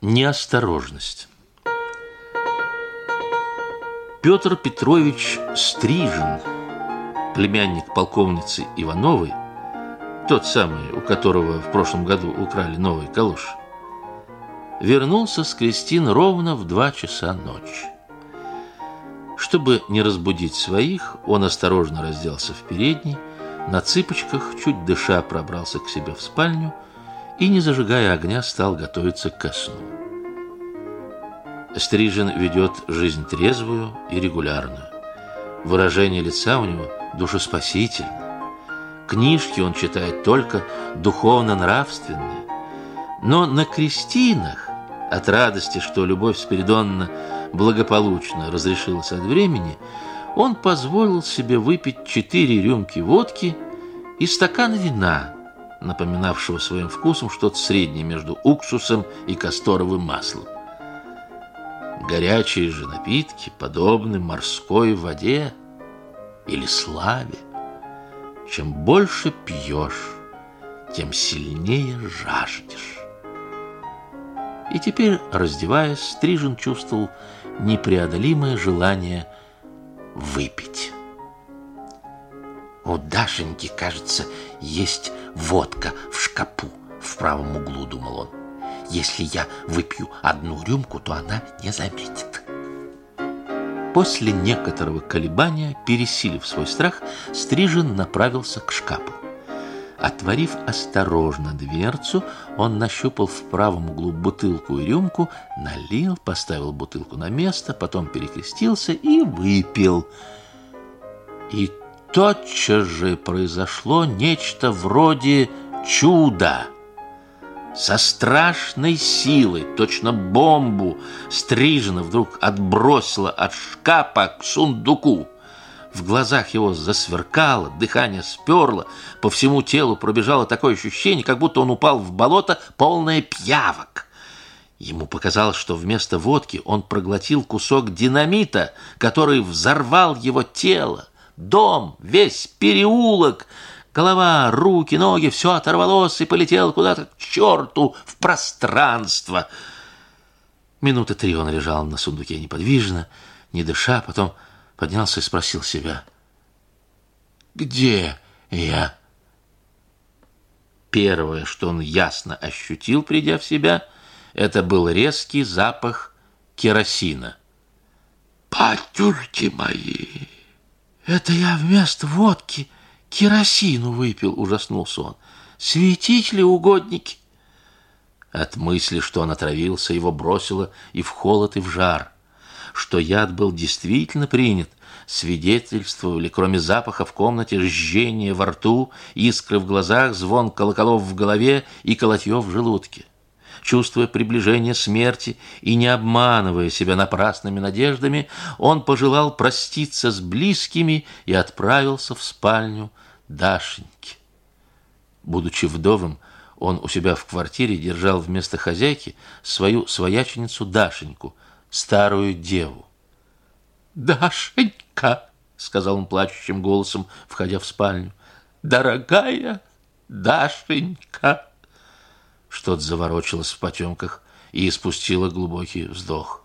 Неосторожность. Петр Петрович Стрижин, племянник полковницы Ивановой, тот самый, у которого в прошлом году украли новый калош, вернулся с крестин ровно в 2 часа ночи. Чтобы не разбудить своих, он осторожно разделся в передней, на цыпочках, чуть дыша, пробрался к себе в спальню и, не зажигая огня, стал готовиться ко сну. Стрижин ведет жизнь трезвую и регулярную. Выражение лица у него душеспасительное. Книжки он читает только духовно-нравственные. Но на крестинах, от радости, что Любовь Спиридоновна благополучно разрешилась от времени, он позволил себе выпить 4 рюмки водки и стакан вина, напоминавшего своим вкусом что-то среднее между уксусом и касторовым маслом. Горячие же напитки подобны морской воде или славе. Чем больше пьешь, тем сильнее жаждешь. И теперь, раздеваясь, Стрижин чувствовал непреодолимое желание выпить. У Дашеньки, кажется, есть водка в шкапу в правом углу, думал он. Если я выпью 1 рюмку, то она не заметит. После некоторого колебания, пересилив свой страх, Стрижин направился к шкафу. Отворив осторожно дверцу, он нащупал в правом углу бутылку и рюмку, налил, поставил бутылку на место, потом перекрестился и выпил. И тотчас же произошло нечто вроде чуда. Со страшной силой, точно бомбу, Стрижина вдруг отбросило от шкафа к сундуку. В глазах его засверкало, дыхание сперло, по всему телу пробежало такое ощущение, как будто он упал в болото, полное пиявок. Ему показалось, что вместо водки он проглотил кусок динамита, который взорвал его тело, дом, весь переулок. Голова, руки, ноги, все оторвалось и полетело куда-то к черту в пространство. Минуты 3 он лежал на сундуке неподвижно, не дыша, потом поднялся и спросил себя: «Где я?» Первое, что он ясно ощутил, придя в себя, это был резкий запах керосина. «Батюшки мои! Это я вместо водки керосину выпил!» — ужаснулся он. «Светить ли угодники?» От мысли, что он отравился, его бросило и в холод, и в жар. Что яд был действительно принят, свидетельствовали, кроме запаха в комнате, жжение во рту, искры в глазах, звон колоколов в голове и колотье в желудке. Чувствуя приближение смерти и не обманывая себя напрасными надеждами, он пожелал проститься с близкими и отправился в спальню Дашеньки. Будучи вдовым, он у себя в квартире держал вместо хозяйки свою свояченицу Дашеньку, старую деву. «Дашенька», — сказал он плачущим голосом, входя в спальню, — «дорогая Дашенька». Что-то заворочилось в потемках и испустило глубокий вздох.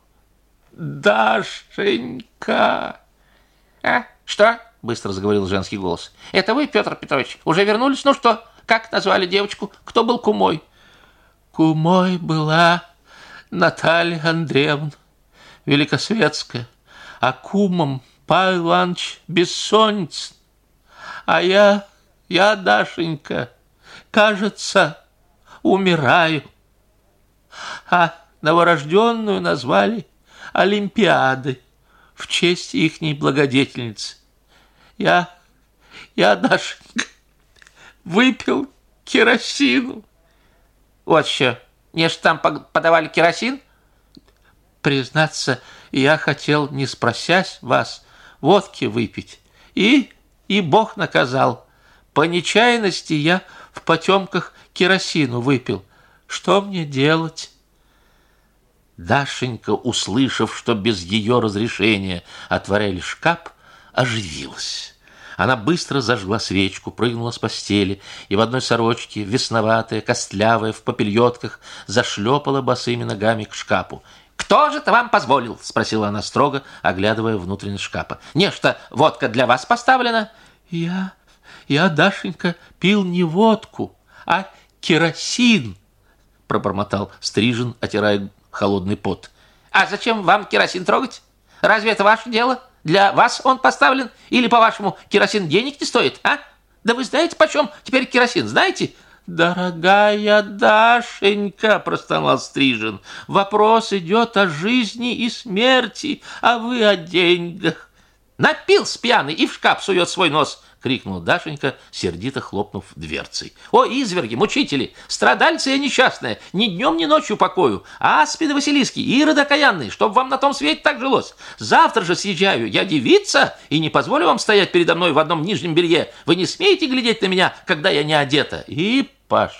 «Дашенька!» Что?» — быстро заговорил женский голос. «Это вы, Петр Петрович, уже вернулись? Ну что, как назвали девочку? Кто был кумой?» «Кумой была Наталья Андреевна Великосветская, а кумом Павел Иванович Бессонницын. А я, Дашенька, кажется, умираю. А новорожденную назвали Олимпиадой в честь ихней благодетельницы. Я, Дашенька, выпил керосину». «Вот еще, мне ж там подавали керосин?» «Признаться, я хотел, не спросясь вас, водки выпить. И Бог наказал. По нечаянности я в потемках керосину выпил. Что мне делать?» Дашенька, услышав, что без ее разрешения отворяли шкаф, оживилась. Она быстро зажгла свечку, прыгнула с постели и в одной сорочке, весноватая, костлявая, в попельотках, зашлепала босыми ногами к шкафу. «Кто же это вам позволил?» – спросила она строго, оглядывая внутренность шкафа. «Нечто водка для вас поставлена?» Я, Дашенька, пил не водку, а керосин», – пробормотал Стрижен, отирая холодный пот. «А зачем вам керосин трогать? Разве это ваше дело? Для вас он поставлен? Или, по-вашему, керосин денег не стоит, а? Да вы знаете, почем теперь керосин, знаете?» «Дорогая Дашенька», – простонал Стрижен, – «вопрос идет о жизни и смерти, а вы о деньгах». «Напился пьяный и в шкаф сует свой нос», — крикнула Дашенька, сердито хлопнув дверцей. «О, изверги, мучители, страдальцы я несчастная, ни днем, ни ночью покою, аспиды Василиски, ироды окаянные, чтоб вам на том свете так жилось. Завтра же съезжаю, я девица, и не позволю вам стоять передо мной в одном нижнем белье. Вы не смеете глядеть на меня, когда я не одета». И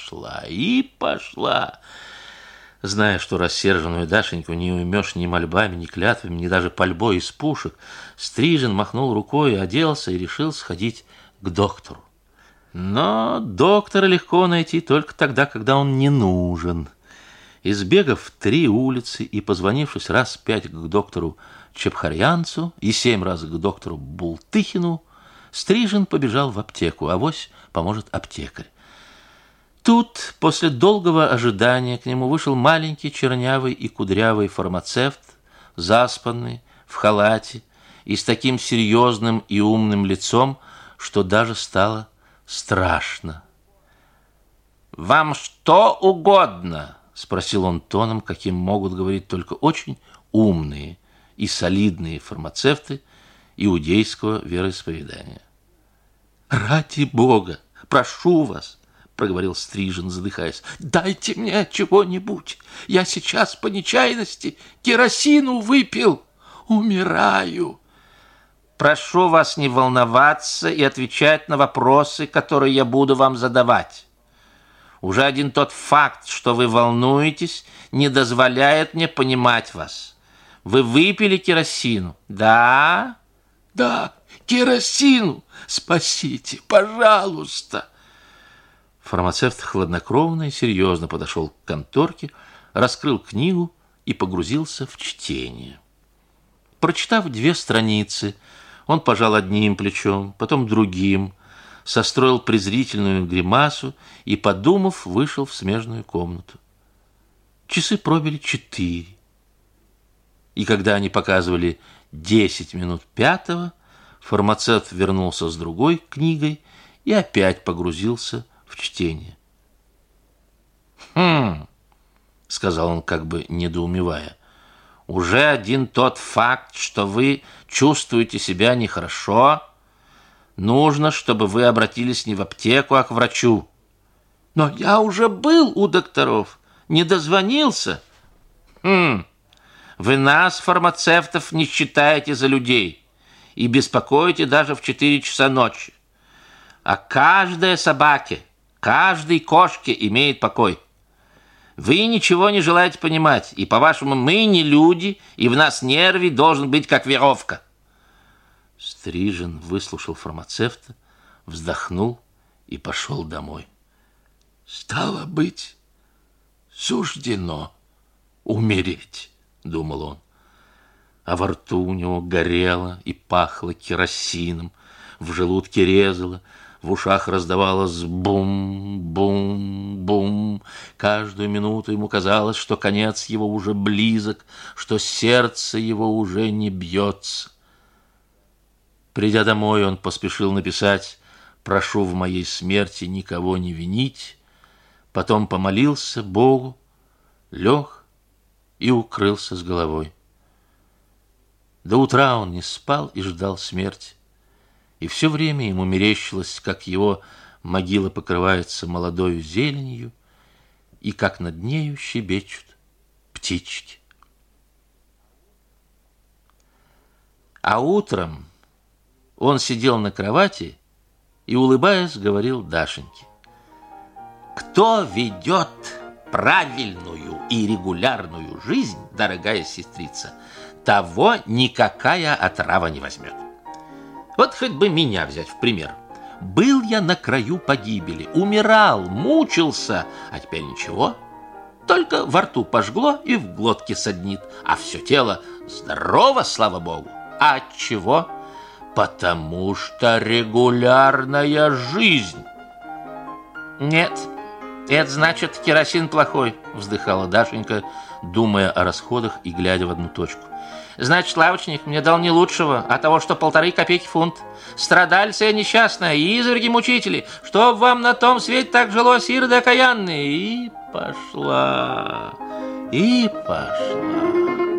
пошла. Зная, что рассерженную Дашеньку не уймешь ни мольбами, ни клятвами, ни даже пальбой из пушек, Стрижен махнул рукой, оделся и решил сходить к доктору. Но доктора легко найти только тогда, когда он не нужен. Избегав 3 улицы и позвонившись раз 5 к доктору Чепхарьянцу и 7 раз к доктору Бултыхину, Стрижен побежал в аптеку, авось поможет аптекарь. Тут, после долгого ожидания, к нему вышел маленький, чернявый и кудрявый фармацевт, заспанный, в халате и с таким серьезным и умным лицом, что даже стало страшно. «Вам что угодно?» – спросил он тоном, каким могут говорить только очень умные и солидные фармацевты иудейского вероисповедания. «Ради Бога, прошу вас!» — проговорил Стрижен, задыхаясь. «Дайте мне чего-нибудь. Я сейчас по нечаянности керосину выпил. Умираю». «Прошу вас не волноваться и отвечать на вопросы, которые я буду вам задавать. Уже один тот факт, что вы волнуетесь, не дозволяет мне понимать вас. Вы выпили керосину, да?» «Да, керосину. Спасите, пожалуйста». Фармацевт хладнокровно и серьезно подошел к конторке, раскрыл книгу и погрузился в чтение. Прочитав 2 страницы, он пожал одним плечом, потом другим, состроил презрительную гримасу и, подумав, вышел в смежную комнату. Часы пробили 4. И когда они показывали 10 минут 5, фармацевт вернулся с другой книгой и опять погрузился в чтение. — сказал он, как бы недоумевая. «Уже один тот факт, что вы чувствуете себя нехорошо, нужно, чтобы вы обратились не в аптеку, а к врачу». «Но я уже был у докторов, не дозвонился». Вы нас, фармацевтов, не считаете за людей и беспокоите даже в 4 часа ночи. А каждой собаке, каждой кошке имеет покой. Вы ничего не желаете понимать, и, по-вашему, мы не люди, и в нас нервы должен быть как веревка». Стрижен выслушал фармацевта, вздохнул и пошел домой. «Стало быть, суждено умереть», — думал он. А во рту у него горело и пахло керосином, в желудке резало, в ушах раздавалось бум-бум-бум. Каждую минуту ему казалось, что конец его уже близок, что сердце его уже не бьется. Придя домой, он поспешил написать «Прошу в моей смерти никого не винить», потом помолился Богу, лег и укрылся с головой. До утра он не спал и ждал смерти. И все время ему мерещилось, как его могила покрывается молодою зеленью и как над нею щебечут птички. А утром он сидел на кровати и, улыбаясь, говорил Дашеньке: «Кто ведет правильную и регулярную жизнь, дорогая сестрица, того никакая отрава не возьмет. Вот хоть бы меня взять в пример. Был я на краю погибели, умирал, мучился, а теперь ничего. Только во рту пожгло и в глотке саднит, а все тело здорово, слава богу. А от чего? Потому что регулярная жизнь. Нет, это значит, керосин плохой, вздыхала Дашенька, думая о расходах и глядя в одну точку. Значит, лавочник мне дал не лучшего, а того, что 1,5 копейки фунт. Страдальцы несчастная, изверги мучители, чтоб вам на том свете так жилось, ироды окаянные. И пошла.